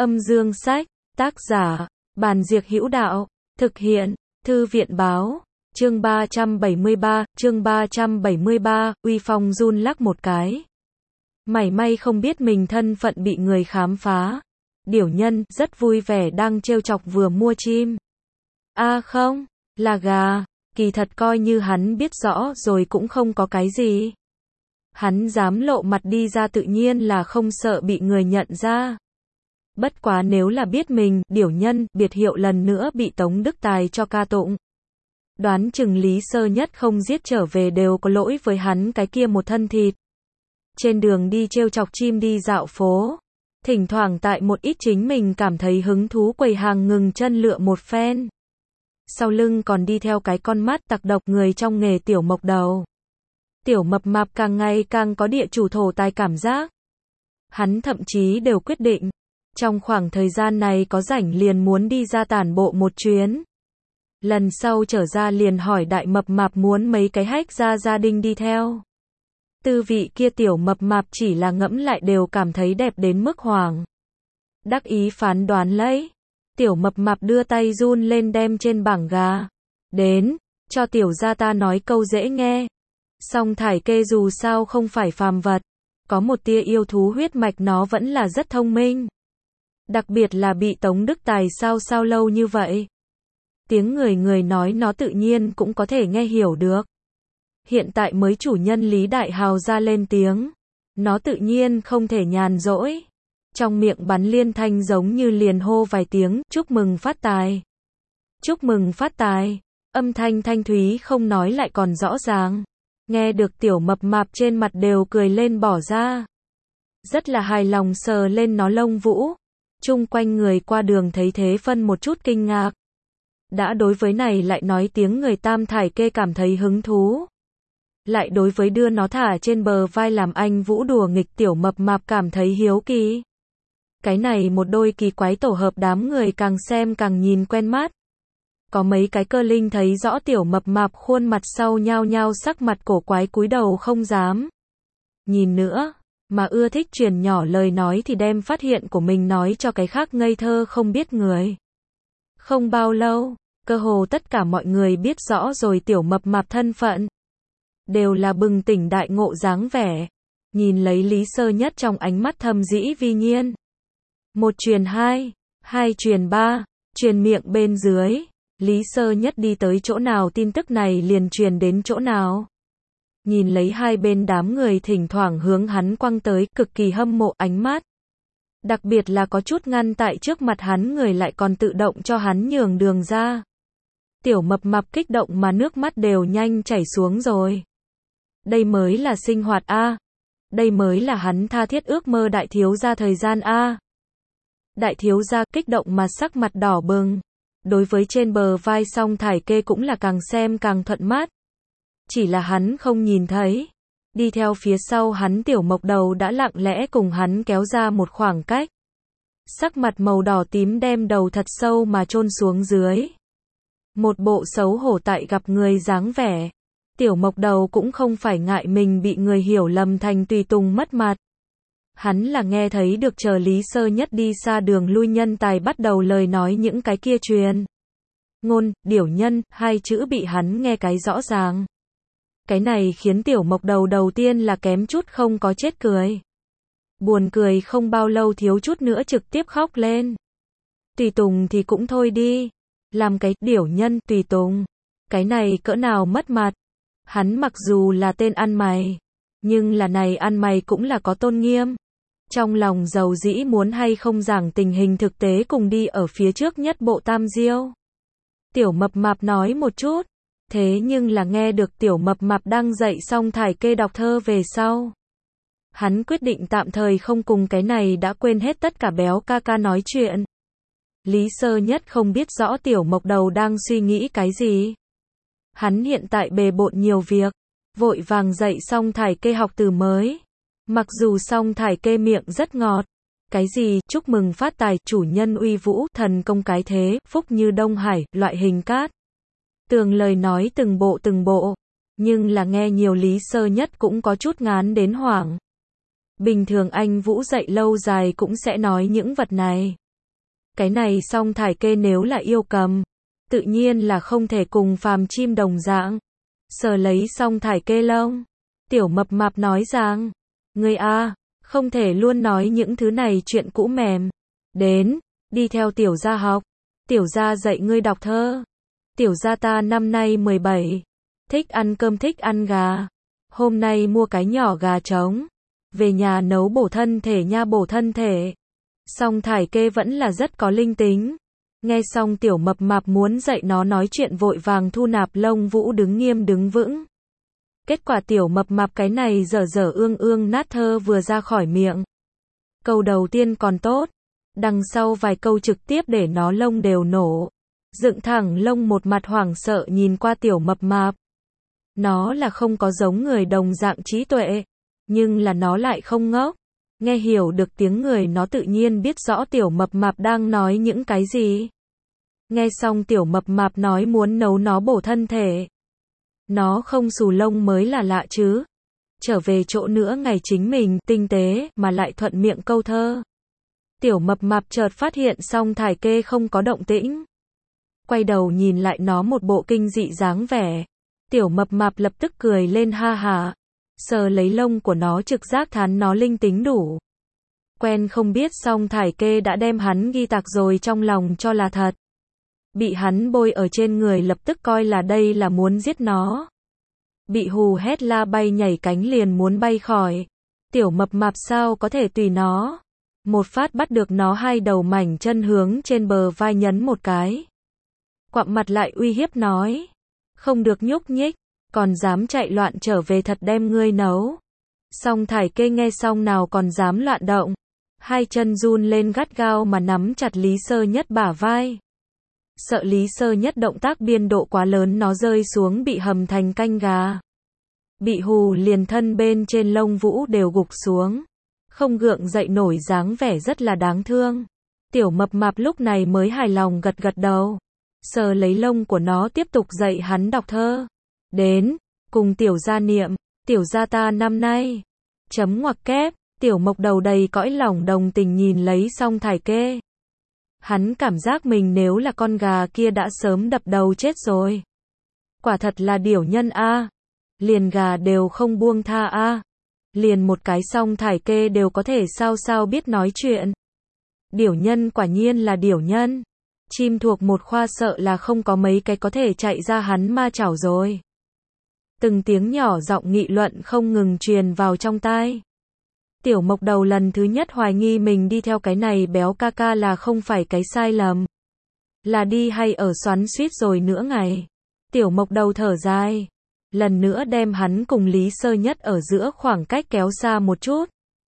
Âm dương sách, tác giả, Bàn Diệc Hữu Đạo, thực hiện, Thư viện báo, chương 373, Uy Phong run lắc một cái. Mảy may không biết mình thân phận bị người khám phá. Điểu Nhân, rất vui vẻ đang trêu chọc vừa mua chim. Không, là gà, kỳ thật coi như hắn biết rõ rồi cũng không có cái gì. Hắn dám lộ mặt đi ra tự nhiên là không sợ bị người nhận ra. Bất quá nếu là biết mình, Điểu Nhân, biệt hiệu lần nữa bị Tống Đức Tài cho ca tụng. Đoán chừng Lý Sơ Nhất không giết trở về đều có lỗi với hắn cái kia một thân thịt. Trên đường đi trêu chọc chim đi dạo phố. Thỉnh thoảng tại một ít chính mình cảm thấy hứng thú quầy hàng ngừng chân lựa một phen. Sau lưng còn đi theo cái con mắt tặc độc người trong nghề tiểu mộc đầu. Tiểu mập mạp càng ngày càng có địa chủ thổ tài cảm giác. Hắn thậm chí đều quyết định. Trong khoảng thời gian này có rảnh liền muốn đi ra tản bộ một chuyến. Lần sau trở ra liền hỏi đại mập mạp muốn mấy cái hách ra gia đình đi theo. Tư vị kia tiểu mập mạp chỉ là ngẫm lại đều cảm thấy đẹp đến mức hoàng. Đắc ý phán đoán lấy. Tiểu mập mạp đưa tay run lên đem trên bảng gà. Đến, cho tiểu gia ta nói câu dễ nghe. Song thải kê dù sao không phải phàm vật. Có một tia yêu thú huyết mạch nó vẫn là rất thông minh. Đặc biệt là bị Tống Đức Tài sao lâu như vậy. Tiếng người nói nó tự nhiên cũng có thể nghe hiểu được. Hiện tại mới chủ nhân Lý Đại Hào ra lên tiếng. Nó tự nhiên không thể nhàn rỗi. Trong miệng bắn liên thanh giống như liền hô vài tiếng, chúc mừng phát tài. Chúc mừng phát tài. Âm thanh thanh thúy không nói lại còn rõ ràng. Nghe được tiểu mập mạp trên mặt đều cười lên bỏ ra. Rất là hài lòng sờ lên nó lông vũ. Chung quanh người qua đường thấy thế phân một chút kinh ngạc. Đã đối với này lại nói tiếng người tam thải kê cảm thấy hứng thú. Lại đối với đưa nó thả trên bờ vai làm anh vũ đùa nghịch tiểu mập mạp cảm thấy hiếu kỳ. Cái này một đôi kỳ quái tổ hợp đám người càng xem càng nhìn quen mắt. Có mấy cái cơ linh thấy rõ tiểu mập mạp khuôn mặt sau nhao nhao sắc mặt cổ quái cúi đầu không dám nhìn nữa, mà ưa thích truyền nhỏ lời nói thì đem phát hiện của mình nói cho cái khác ngây thơ không biết người. Không bao lâu, cơ hồ tất cả mọi người biết rõ rồi tiểu mập mạp thân phận. Đều là bừng tỉnh đại ngộ dáng vẻ. Nhìn lấy Lý Sơ Nhất trong ánh mắt thâm dĩ vi nhiên. Một truyền hai, hai truyền ba, truyền miệng bên dưới. Lý Sơ Nhất đi tới chỗ nào tin tức này liền truyền đến chỗ nào. Nhìn lấy hai bên đám người thỉnh thoảng hướng hắn quăng tới, cực kỳ hâm mộ ánh mắt. Đặc biệt là có chút ngăn tại trước mặt hắn người lại còn tự động cho hắn nhường đường ra. Tiểu mập mạp kích động mà nước mắt đều nhanh chảy xuống rồi. Đây mới là sinh hoạt a. Đây mới là hắn tha thiết ước mơ đại thiếu gia thời gian a. Đại thiếu gia kích động mà sắc mặt đỏ bừng. Đối với trên bờ vai song thải kê cũng là càng xem càng thuận mắt. Chỉ là hắn không nhìn thấy. Đi theo phía sau hắn tiểu mộc đầu đã lặng lẽ cùng hắn kéo ra một khoảng cách. Sắc mặt màu đỏ tím đem đầu thật sâu mà chôn xuống dưới. Một bộ xấu hổ tại gặp người dáng vẻ. Tiểu mộc đầu cũng không phải ngại mình bị người hiểu lầm thành tùy tùng mất mặt. Hắn là nghe thấy được chờ Lý Sơ Nhất đi xa đường lui nhân tài bắt đầu lời nói những cái kia truyền. Ngôn, Điểu Nhân, hai chữ bị hắn nghe cái rõ ràng. Cái này khiến tiểu mộc đầu đầu tiên là kém chút không có chết cười. Buồn cười không bao lâu thiếu chút nữa trực tiếp khóc lên. Tùy tùng thì cũng thôi đi. Làm cái Điểu Nhân tùy tùng. Cái này cỡ nào mất mặt. Hắn mặc dù là tên ăn mày. Nhưng là này ăn mày cũng là có tôn nghiêm. Trong lòng giàu dĩ muốn hay không giảng tình hình thực tế cùng đi ở phía trước nhất bộ tam diêu. Tiểu mập mạp nói một chút. Thế nhưng là nghe được tiểu mập mạp đang dạy xong thải kê đọc thơ về sau. Hắn quyết định tạm thời không cùng cái này đã quên hết tất cả béo ca ca nói chuyện. Lý Sơ Nhất không biết rõ tiểu mộc đầu đang suy nghĩ cái gì. Hắn hiện tại bề bộn nhiều việc. Vội vàng dạy xong thải kê học từ mới. Mặc dù xong thải kê miệng rất ngọt. Cái gì, chúc mừng phát tài, chủ nhân uy vũ, thần công cái thế, phúc như Đông Hải, loại hình cát. Tường lời nói từng bộ. Nhưng là nghe nhiều Lý Sơ Nhất cũng có chút ngán đến hoảng. Bình thường anh Vũ dạy lâu dài cũng sẽ nói những vật này. Cái này Song Thải Kê nếu là yêu cầm, tự nhiên là không thể cùng phàm chim đồng dạng. Sờ lấy Song Thải Kê lông, Tiểu Mập Mạp nói rằng, ngươi a, không thể luôn nói những thứ này chuyện cũ mềm. Đến, đi theo tiểu gia học. Tiểu gia dạy ngươi đọc thơ. Tiểu gia ta năm nay 17, thích ăn cơm thích ăn gà. Hôm nay mua cái nhỏ gà trống, về nhà nấu bổ thân thể nha, bổ thân thể. Song Thải Kê vẫn là rất có linh tính. Nghe xong Tiểu Mập Mạp muốn dạy nó nói chuyện vội vàng thu nạp lông vũ đứng nghiêm đứng vững. Kết quả Tiểu Mập Mạp cái này dở dở ương ương nát thơ vừa ra khỏi miệng. Câu đầu tiên còn tốt, đằng sau vài câu trực tiếp để nó lông đều nổ. Dựng thẳng lông, một mặt hoảng sợ nhìn qua Tiểu Mập Mạp. Nó là không có giống người đồng dạng trí tuệ, nhưng là nó lại không ngốc. Nghe hiểu được tiếng người nó tự nhiên biết rõ Tiểu Mập Mạp đang nói những cái gì. Nghe xong Tiểu Mập Mạp nói muốn nấu nó bổ thân thể. Nó không xù lông mới là lạ chứ. Trở về chỗ nữa ngày chính mình tinh tế mà lại thuận miệng câu thơ. Tiểu Mập Mạp chợt phát hiện Song Thải Kê không có động tĩnh. Quay đầu nhìn lại nó một bộ kinh dị dáng vẻ. Tiểu Mập Mạp lập tức cười lên ha hả. Sờ lấy lông của nó trực giác thán nó linh tính đủ. Quen không biết Song Thải Kê đã đem hắn ghi tạc rồi trong lòng cho là thật. Bị hắn bôi ở trên người lập tức coi là đây là muốn giết nó. Bị hù hét la bay nhảy cánh liền muốn bay khỏi. Tiểu Mập Mạp sao có thể tùy nó. Một phát bắt được nó hai đầu mảnh chân hướng trên bờ vai nhấn một cái. Quặm mặt lại uy hiếp nói. Không được nhúc nhích, còn dám chạy loạn trở về thật đem ngươi nấu. Song Thải Kê nghe xong nào còn dám loạn động. Hai chân run lên gắt gao mà nắm chặt Lý Sơ Nhất bả vai. Sợ Lý Sơ Nhất động tác biên độ quá lớn nó rơi xuống bị hầm thành canh gà. Bị hù liền thân bên trên lông vũ đều gục xuống. Không gượng dậy nổi dáng vẻ rất là đáng thương. Tiểu Mập Mạp lúc này mới hài lòng gật gật đầu. Sờ lấy lông của nó tiếp tục dạy hắn đọc thơ. Đến, cùng tiểu gia niệm, tiểu gia ta năm nay. Chấm ngoặc kép, Tiểu Mộc Đầu đầy cõi lòng đồng tình nhìn lấy Song Thải Kê. Hắn cảm giác mình nếu là con gà kia đã sớm đập đầu chết rồi. Quả thật là điểu nhân a. Liền gà đều không buông tha a. Liền một cái Song Thải Kê đều có thể sao biết nói chuyện. Điểu nhân quả nhiên là điểu nhân. Chim thuộc một khoa sợ là không có mấy cái có thể chạy ra hắn ma chảo rồi. Từng tiếng nhỏ giọng nghị luận không ngừng truyền vào trong tai. Tiểu Mộc Đầu lần thứ nhất hoài nghi mình đi theo cái này béo ca ca là không phải cái sai lầm. Là đi hay ở xoắn suýt rồi nữa ngày. Tiểu Mộc Đầu thở dài. Lần nữa đem hắn cùng Lý Sơ Nhất ở giữa khoảng cách kéo xa một chút.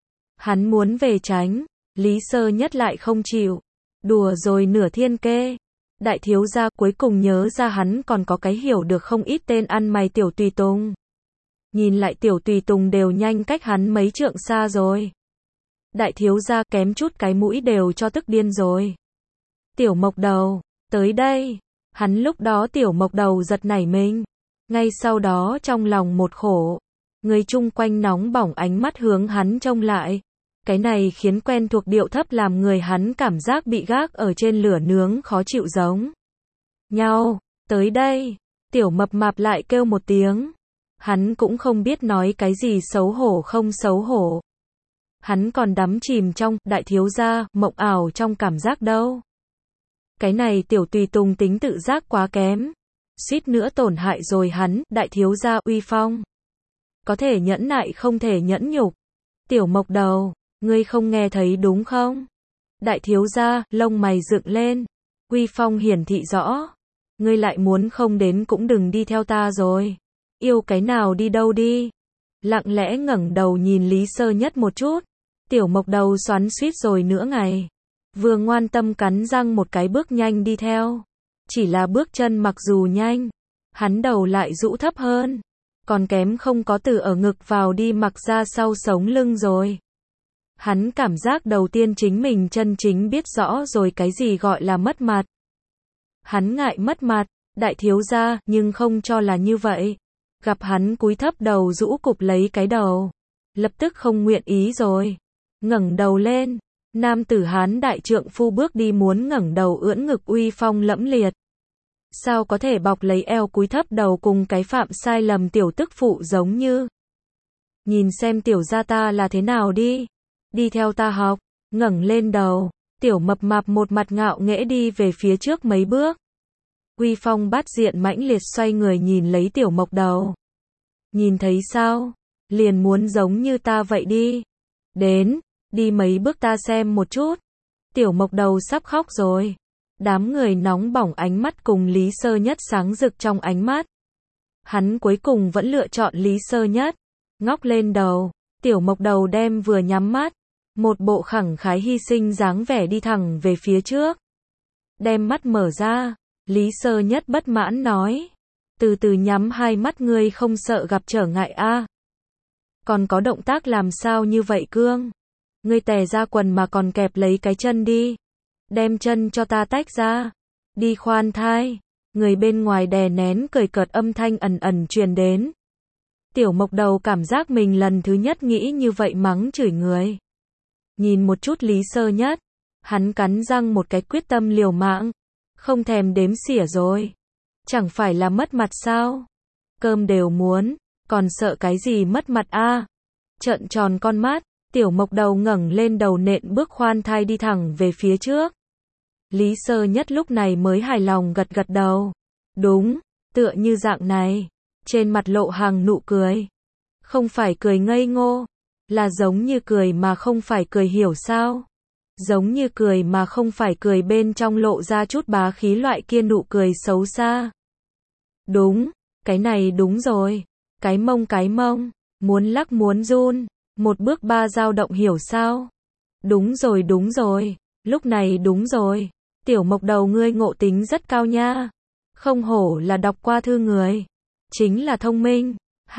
Hắn muốn về tránh. Lý Sơ Nhất lại không chịu. Đùa rồi nửa thiên kê. Đại thiếu gia cuối cùng nhớ ra hắn còn có cái hiểu được không ít tên ăn mày Tiểu Tùy Tùng. Nhìn lại Tiểu Tùy Tùng đều nhanh cách hắn mấy trượng xa rồi. Đại thiếu gia kém chút cái mũi đều cho tức điên rồi. Tiểu Mộc Đầu, tới đây. Hắn lúc đó Tiểu Mộc Đầu giật nảy mình. Ngay sau đó trong lòng một khổ. Người chung quanh nóng bỏng ánh mắt hướng hắn trông lại. Cái này khiến quen thuộc điệu thấp làm người hắn cảm giác bị gác ở trên lửa nướng khó chịu giống nhau. Tới đây. Tiểu Mập Mạp lại kêu một tiếng. Hắn cũng không biết nói cái gì xấu hổ không xấu hổ. Hắn còn đắm chìm trong đại thiếu gia mộng ảo trong cảm giác đâu. Cái này Tiểu Tùy Tùng tính tự giác quá kém. Suýt nữa tổn hại rồi hắn, đại thiếu gia uy phong. Có thể nhẫn nại không thể nhẫn nhục. Tiểu Mộc Đầu, ngươi không nghe thấy đúng không? Đại thiếu gia, lông mày dựng lên. Uy phong hiển thị rõ. Ngươi lại muốn không đến cũng đừng đi theo ta rồi. Yêu cái nào đi đâu đi. Lặng lẽ ngẩng đầu nhìn Lý Sơ Nhất một chút. Tiểu Mộc Đầu xoắn suýt rồi nữa ngày. Vừa ngoan tâm cắn răng một cái bước nhanh đi theo. Chỉ là bước chân mặc dù nhanh, hắn đầu lại rũ thấp hơn. Còn kém không có từ ở ngực vào đi mặc ra sau sống lưng rồi. Hắn cảm giác đầu tiên chính mình chân chính biết rõ rồi cái gì gọi là mất mặt. Hắn ngại mất mặt, đại thiếu gia, nhưng không cho là như vậy. Gặp hắn cúi thấp đầu rũ cụp lấy cái đầu. Lập tức không nguyện ý rồi. Ngẩng đầu lên. Nam tử Hán đại trượng phu bước đi muốn ngẩng đầu ưỡn ngực uy phong lẫm liệt. Sao có thể bọc lấy eo cúi thấp đầu cùng cái phạm sai lầm tiểu tức phụ giống như. Nhìn xem tiểu gia ta là thế nào đi. Đi theo ta học, ngẩng lên đầu. Tiểu mập mạp một mặt ngạo nghễ đi về phía trước mấy bước. Uy phong bát diện mãnh liệt xoay người nhìn lấy tiểu mộc đầu. Nhìn thấy sao? Liền muốn giống như ta vậy đi. Đến, đi mấy bước ta xem một chút. Tiểu mộc đầu sắp khóc rồi. Đám người nóng bỏng ánh mắt cùng Lý Sơ Nhất sáng rực trong ánh mắt. Hắn cuối cùng vẫn lựa chọn Lý Sơ Nhất. Ngóc lên đầu, tiểu mộc đầu đem vừa nhắm mắt. Một bộ khẳng khái hy sinh dáng vẻ đi thẳng về phía trước. Đem mắt mở ra, Lý Sơ Nhất bất mãn nói. Từ từ nhắm hai mắt ngươi không sợ gặp trở ngại a? Còn có động tác làm sao như vậy cương? Ngươi tè ra quần mà còn kẹp lấy cái chân đi. Đem chân cho ta tách ra. Đi khoan thai. Người bên ngoài đè nén cười cợt âm thanh ẩn ẩn truyền đến. Tiểu mộc đầu cảm giác mình lần thứ nhất nghĩ như vậy mắng chửi người. Nhìn một chút Lý Sơ Nhất. Hắn cắn răng một cái quyết tâm liều mạng. Không thèm đếm xỉa rồi. Chẳng phải là mất mặt sao? Cơm đều muốn. Còn sợ cái gì mất mặt a? Trợn tròn con mắt. Tiểu mộc đầu ngẩng lên đầu nện bước khoan thai đi thẳng về phía trước. Lý Sơ Nhất lúc này mới hài lòng gật gật đầu. Đúng, tựa như dạng này. Trên mặt lộ hàng nụ cười. Không phải cười ngây ngô. Là giống như cười mà không phải cười hiểu sao. Giống như cười mà không phải cười bên trong lộ ra chút bá khí loại kia nụ cười xấu xa. Đúng, cái này đúng rồi. Cái mông. Muốn lắc muốn run. Một bước ba dao động hiểu sao? Đúng rồi. Lúc này đúng rồi. Tiểu mộc đầu ngươi ngộ tính rất cao nha. Không hổ là đọc qua thư người. Chính là thông minh.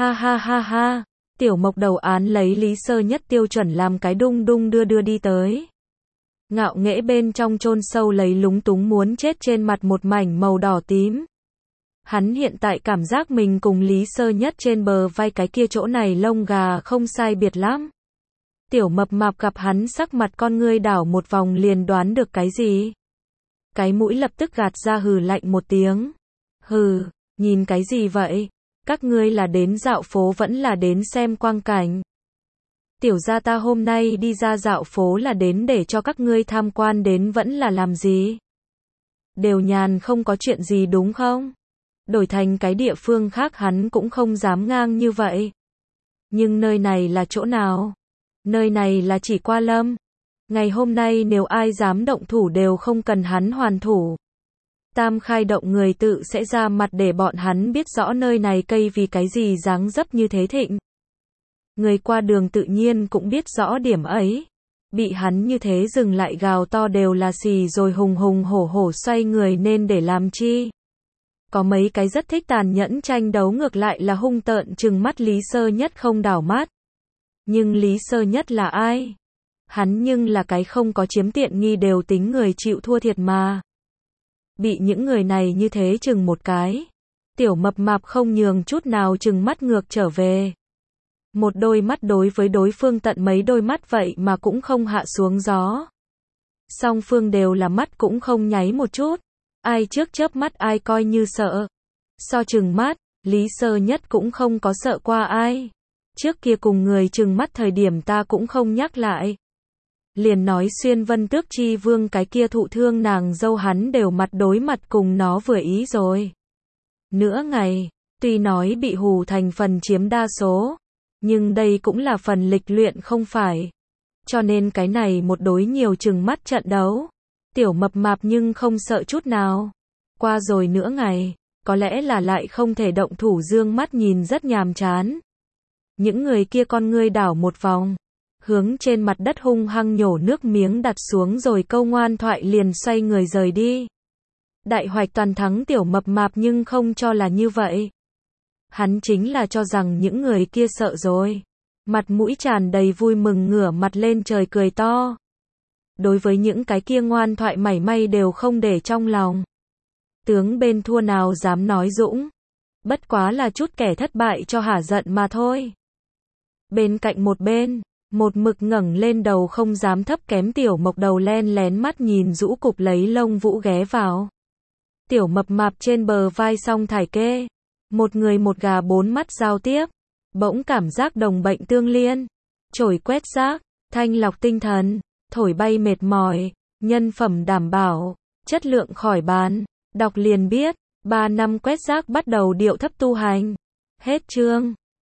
Ha. Tiểu mộc đầu án lấy Lý Sơ Nhất tiêu chuẩn làm cái đung đung đưa đi tới. Ngạo nghễ bên trong chôn sâu lấy lúng túng muốn chết trên mặt một mảnh màu đỏ tím. Hắn hiện tại cảm giác mình cùng Lý Sơ Nhất trên bờ vai cái kia chỗ này lông gà không sai biệt lắm. Tiểu mập mạp gặp hắn sắc mặt con ngươi đảo một vòng liền đoán được cái gì. Cái mũi lập tức gạt ra hừ lạnh một tiếng. Hừ, nhìn cái gì vậy? Các ngươi là đến dạo phố vẫn là đến xem quang cảnh? Tiểu gia ta hôm nay đi ra dạo phố là đến để cho các ngươi tham quan đến vẫn là làm gì? Đều nhàn không có chuyện gì đúng không? Đổi thành cái địa phương khác hắn cũng không dám ngang như vậy. Nhưng nơi này là chỗ nào? Nơi này là chỉ Qua Lâm. Ngày hôm nay nếu ai dám động thủ đều không cần hắn hoàn thủ. Tam khai động người tự sẽ ra mặt để bọn hắn biết rõ nơi này cây vì cái gì dáng dấp như thế thịnh. Người qua đường tự nhiên cũng biết rõ điểm ấy. Bị hắn như thế dừng lại gào to đều là xì rồi hùng hổ xoay người nên để làm chi. Có mấy cái rất thích tàn nhẫn tranh đấu ngược lại là hung tợn trừng mắt Lý Sơ Nhất không đảo mắt. Nhưng Lý Sơ Nhất là ai? Hắn nhưng là cái không có chiếm tiện nghi đều tính người chịu thua thiệt mà. Bị những người này như thế chừng một cái. Tiểu mập mạp không nhường chút nào chừng mắt ngược trở về. Một đôi mắt đối với đối phương tận mấy đôi mắt vậy mà cũng không hạ xuống gió. Song phương đều là mắt cũng không nháy một chút. Ai trước chớp mắt ai coi như sợ. So chừng mắt, Lý Sơ Nhất cũng không có sợ qua ai. Trước kia cùng người chừng mắt thời điểm ta cũng không nhắc lại. Liền nói Xuyên Vân Tước Chi Vương cái kia thụ thương nàng dâu hắn đều mặt đối mặt cùng nó vừa ý rồi. Nửa ngày, tuy nói bị hù thành phần chiếm đa số, nhưng đây cũng là phần lịch luyện không phải. Cho nên cái này một đối nhiều chừng mắt trận đấu. Tiểu mập mạp nhưng không sợ chút nào. Qua rồi nửa ngày, có lẽ là lại không thể động thủ dương mắt nhìn rất nhàm chán. Những người kia con ngươi đảo một vòng. Hướng trên mặt đất hung hăng nhổ nước miếng đặt xuống rồi câu ngoan thoại liền xoay người rời đi. Đại hoạch toàn thắng tiểu mập mạp nhưng không cho là như vậy. Hắn chính là cho rằng những người kia sợ rồi. Mặt mũi tràn đầy vui mừng ngửa mặt lên trời cười to. Đối với những cái kia ngoan thoại mảy may đều không để trong lòng. Tướng bên thua nào dám nói dũng. Bất quá là chút kẻ thất bại cho hả giận mà thôi. Bên cạnh một bên, Một mực ngẩng lên đầu không dám thấp kém tiểu mộc đầu len lén mắt nhìn rũ cục lấy lông vũ ghé vào. Tiểu mập mạp trên bờ vai song thải kê. Một người một gà bốn mắt giao tiếp. Bỗng cảm giác đồng bệnh tương liên. Chổi quét rác, thanh lọc tinh thần, thổi bay mệt mỏi, nhân phẩm đảm bảo, chất lượng khỏi bàn. Đọc liền biết, 3 năm quét rác bắt đầu điệu thấp tu hành. Hết chương.